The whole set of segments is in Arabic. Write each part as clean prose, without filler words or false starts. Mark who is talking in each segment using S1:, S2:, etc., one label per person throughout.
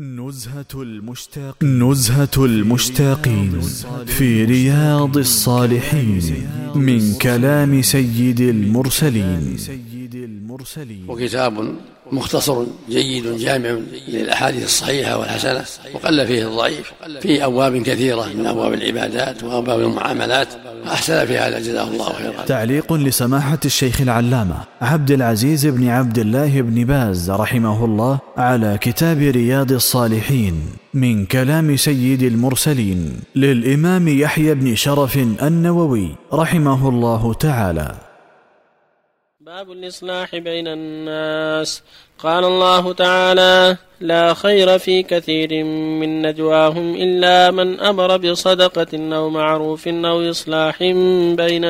S1: نزهة المشتاقين في رياض الصالحين من كلام سيد المرسلين.
S2: وكتاب مختصر جيد جامع للأحاديث الصحيحة والحسنة، وقل فيه الضعيف، في أبواب كثيرة من أبواب العبادات وأبواب المعاملات، أحسن في هذا جزاه الله خيرا.
S1: تعليق لسماحة الشيخ العلامة عبد العزيز بن عبد الله بن باز رحمه الله على كتاب رياض الصالحين من كلام سيد المرسلين للإمام يحيى بن شرف النووي رحمه الله تعالى.
S3: باب الإصلاح بين الناس. قال الله تعالى: لا خير في كثير من نجواهم إلا من أمر بصدقة أو معروف أو إصلاح بين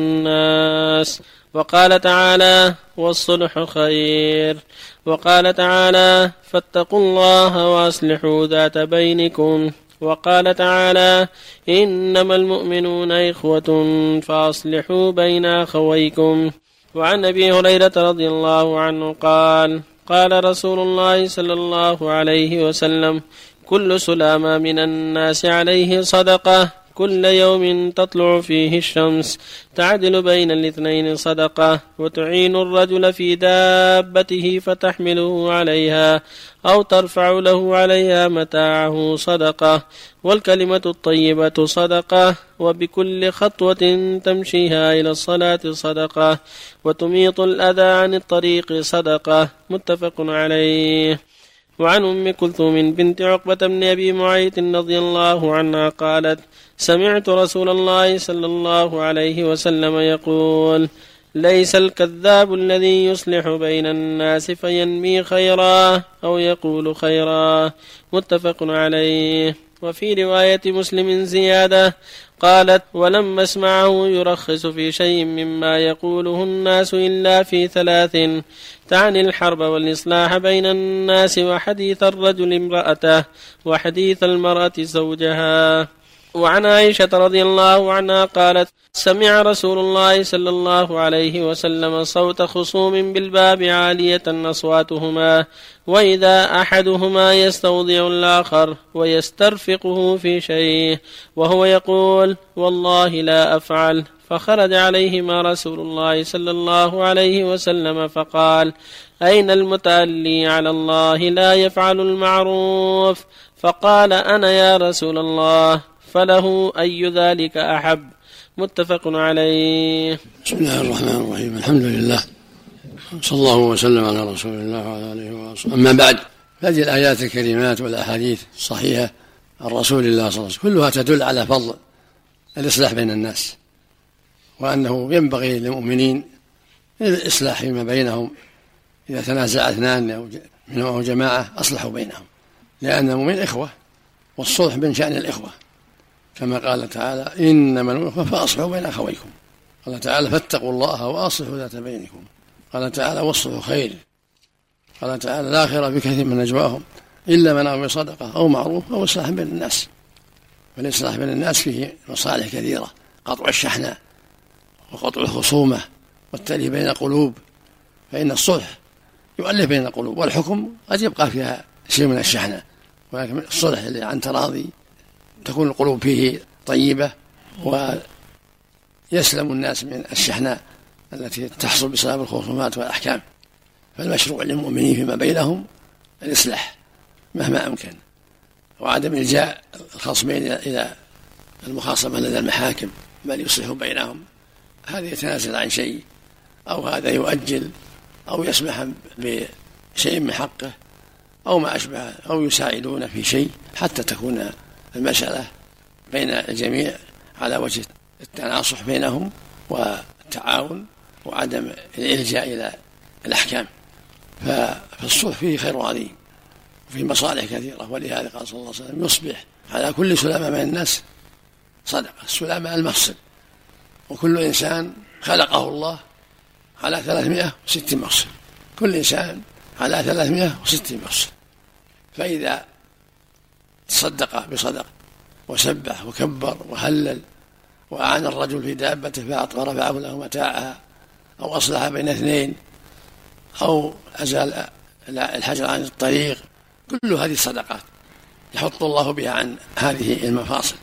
S3: الناس. وقال تعالى: والصلح خير. وقال تعالى: فاتقوا الله وأصلحوا ذات بينكم. وقال تعالى: إنما المؤمنون إخوة فأصلحوا بين أخويكم. وعن أبي هريرة رضي الله عنه قال: قال رسول الله صلى الله عليه وسلم: كل سلامة من الناس عليه صدقة، كل يوم تطلع فيه الشمس، تعدل بين الاثنين صدقة، وتعين الرجل في دابته فتحمله عليها أو ترفع له عليها متاعه صدقة، والكلمة الطيبة صدقة، وبكل خطوة تمشيها إلى الصلاة صدقة، وتميط الأذى عن الطريق صدقة. متفق عليه. وعن أم كلثوم بنت عقبة بن أبي معيط رضي الله عنها قالت: سمعت رسول الله صلى الله عليه وسلم يقول: ليس الكذاب الذي يصلح بين الناس فينمي خيرا أو يقول خيرا. متفق عليه. وفي رواية مسلم زيادة قالت: ولم اسمعه يرخص في شيء مما يقوله الناس إلا في ثلاث، تعني الحرب والإصلاح بين الناس، وحديث الرجل امرأته، وحديث المرأة زوجها. وعن عائشة رضي الله عنها قالت: سمع رسول الله صلى الله عليه وسلم صوت خصوم بالباب عالية أصواتهما، وإذا أحدهما يستوضع الآخر ويسترفقه في شيء وهو يقول: والله لا أفعل. فخرج عليهما رسول الله صلى الله عليه وسلم فقال: أين المتألي على الله لا يفعل المعروف؟ فقال: أنا يا رسول الله. فله أي ذلك أحب. متفق عليه.
S2: بسم الله الرحمن الرحيم. الحمد لله، صلى الله وسلم على رسول الله وعلى آله وصحبه. أما بعد، هذه الآيات الكريمات والأحاديث الصحيحة عن رسول الله صلى الله عليه وسلم كلها تدل على فضل الإصلاح بين الناس، وأنه ينبغي للمؤمنين الإصلاح فيما بينهم. إذا تنازع اثنان أو جماعة أصلحوا بينهم، لأن المؤمنين إخوة، والصلح من شأن الإخوة، كما قال تعالى: إنما الإخوة فأصلحوا بين أخويكم. قال تعالى: فاتقوا الله وأصلحوا ذات بينكم. قال تعالى: والصلح خير. قال تعالى: لا خير في كثير من نجواهم إلا من أمر بصدقة أو معروف أو إصلاح بين الناس. والإصلاح بين الناس فيه مصالح كثيرة: قطع الشحنة، وقطع الخصومة، والتأليف بين القلوب، فإن الصلح يؤلف بين القلوب، والحكم قد يبقى فيها شيء من الشحنة، ولكن الصلح اللي عن تراضي تكون القلوب فيه طيبة، ويسلم الناس من الشحنة التي تحصل بسبب الخصومات والأحكام. فالمشروع للمؤمنين فيما بينهم الإصلاح مهما أمكن، وعدم إلجاء الخصمين إلى المخاصمة لدى المحاكم، بل يصلحوا بينهم. هذا يتنازل عن شيء، أو هذا يؤجل، أو يسمح بشيء من حقه، أو ما أشبه، أو يساعدون في شيء، حتى تكون المسألة بين الجميع على وجه التناصح بينهم والتعاون، وعدم الإلجاء إلى الأحكام. فالصلح فيه خير عظيم، وفيه مصالح كثيرة. ولهذا قال صلى الله عليه وسلم: يصبح على كل سلامة من الناس صدقة. السلامة المفصل، وكل إنسان خلقه الله على 360 مفصل، كل إنسان على 360 مفصل. فإذا تصدق بصدق وسبح وكبر وهلل، وأعان الرجل في دابته فرفعه له متاعها، أو أصلح بين اثنين، أو أزال الحجر عن الطريق، كل هذه الصدقات يحط الله بها عن هذه المفاصل.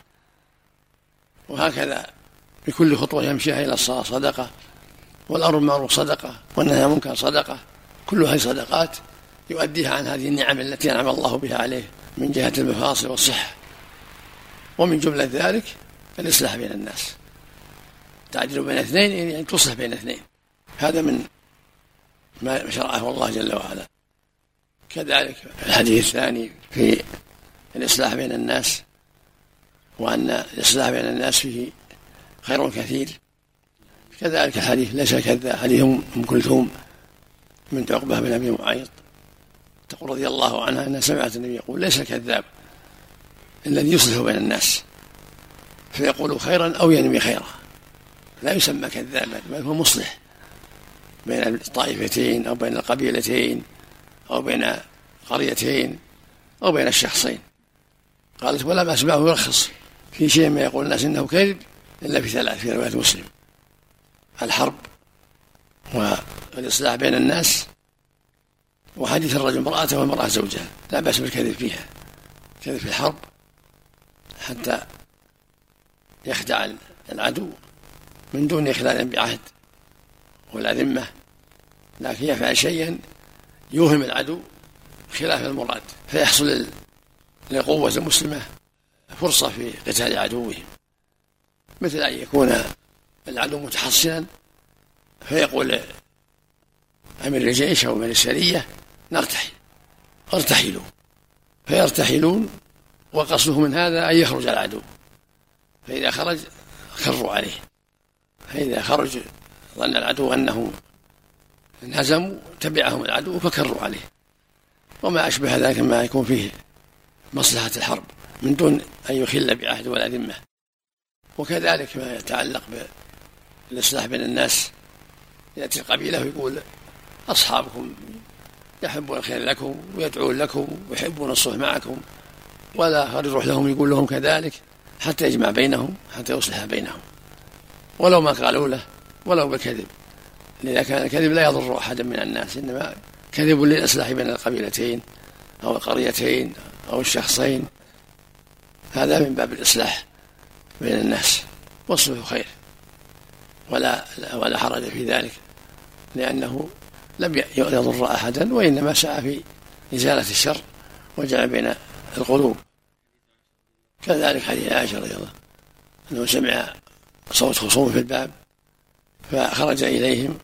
S2: وهكذا بكل خطوة يمشيها إلى الصلاة صدقة، والأمر بالمعروف صدقة، والنهي عن المنكر صدقة. كل هذه صدقات يؤديها عن هذه النعم التي أنعم الله بها عليه من جهة المفاصل والصحة. ومن جملة ذلك الإصلاح بين الناس، تعديل بين اثنين يعني تصلح بين اثنين، هذا من ما شرعه الله جل وعلا. كذلك الحديث الثاني في الإصلاح بين الناس، وأن الإصلاح بين الناس فيه خير كثير. كذلك الحديث ليس كذاب، حديث أم كلثوم بنت عقبة بن أبي معيط تقول رضي الله عنها أنها سمعت النبي يقول: ليس الكذاب الذي يصلح بين الناس فيقول خيرا أو ينمي خيرا، لا يسمى كذابا، بل هو مصلح بين الطائفتين أو بين القبيلتين أو بين قريتين أو بين الشخصين. قالت: ولم أسمعه يرخص في شيء ما يقول الناس إنه كذب إلا في ثلاث، في رواية مسلم: الحرب، والإصلاح بين الناس، وحديث الرجل امرأته والمرأة زوجها، لا بأس بالكذب فيها، كذب في الحرب حتى يخدع العدو من دون إخلال بعهد ولا ذمة، لكن يفعل شيئا يوهم العدو خلاف المراد، فيحصل لقوة المسلمة فرصة في قتال عدوهم، مثل أن يكون العدو متحصنا فيقول أمير الجيش أو من السرية: نرتحل، ارتحلوا، فيرتحلون، وقصده من هذا أن يخرج العدو، فإذا خرج خروا عليه، فإذا خرج ظن العدو أنه انهزموا تبعهم العدو فكروا عليه، وما أشبه ذلك ما يكون فيه مصلحة الحرب من دون أن يخل بعهد ولا ذمة. وكذلك ما يتعلق بالإصلاح بين الناس، يأتي القبيلة ويقول: أصحابكم يحبون الخير لكم ويدعون لكم ويحبون الصلح معكم، ولا يروح لهم يقول لهم كذلك حتى يجمع بينهم، حتى يصلح بينهم، ولو ما قالوا له، ولو بالكذب، لذا كان الكذب لا يضر أحدا من الناس، إنما كذب للإصلاح بين القبيلتين أو القريتين أو الشخصين، هذا من باب الإصلاح بين الناس، والصلح خير ولا حرج في ذلك، لأنه لم يضر أحدا، وإنما سعى في إزالة الشر وجعل بين القلوب. كذلك حديث عائشة رضي الله أنه سمع صوت خصوم في الباب فخرج إليهم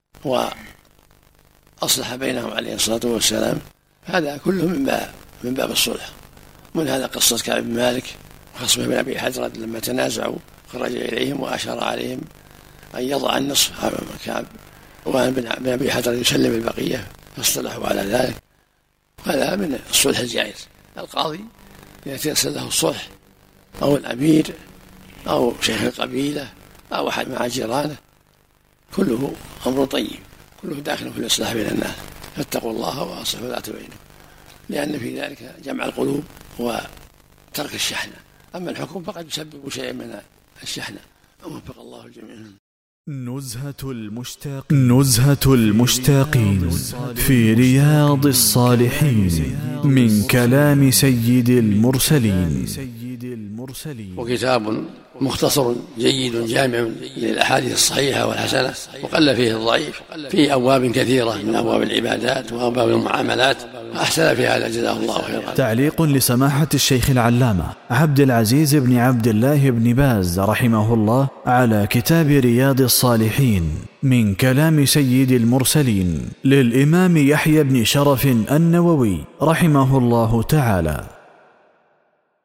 S2: وأصلح بينهم عليه الصلاة والسلام، هذا كله من باب الصلح. من هذا قصة كعب بن مالك وخصمه بن أبي حدرد لما تنازعوا خرج إليهم وأشار عليهم أن يضع النصف كعب، وأن بن أبي حدرد يسلم البقية، فاصطلحوا على ذلك. هذا من الصلح الجائز. القاضي إذا تيسر له الصلح أو الأمير أو شيخ القبيلة أو أحد مع جيرانه، كله أمر طيب، كله داخل في الإصلاح بين الناس. فاتقوا الله وأصلحوا ذات بينكم، لأن في ذلك جمع القلوب وترك الشحنة. أما الحكم فقد يسبب شيئا من الشحنة. وفق الله الجميع.
S1: نزهة المشتاقين في رياض الصالحين من كلام سيد المرسلين.
S2: وكتاب مختصر جيد جامع للأحاديث الصحيحة والحسنة، وقل فيه الضعيف، في أبواب كثيرة من أبواب العبادات وأبواب المعاملات، أحسن في هذا جزاه الله خيرا.
S1: تعليق لسماحة الشيخ العلامة عبد العزيز بن عبد الله بن باز رحمه الله على كتاب رياض الصالحين من كلام سيد المرسلين للإمام يحيى بن شرف النووي رحمه الله تعالى.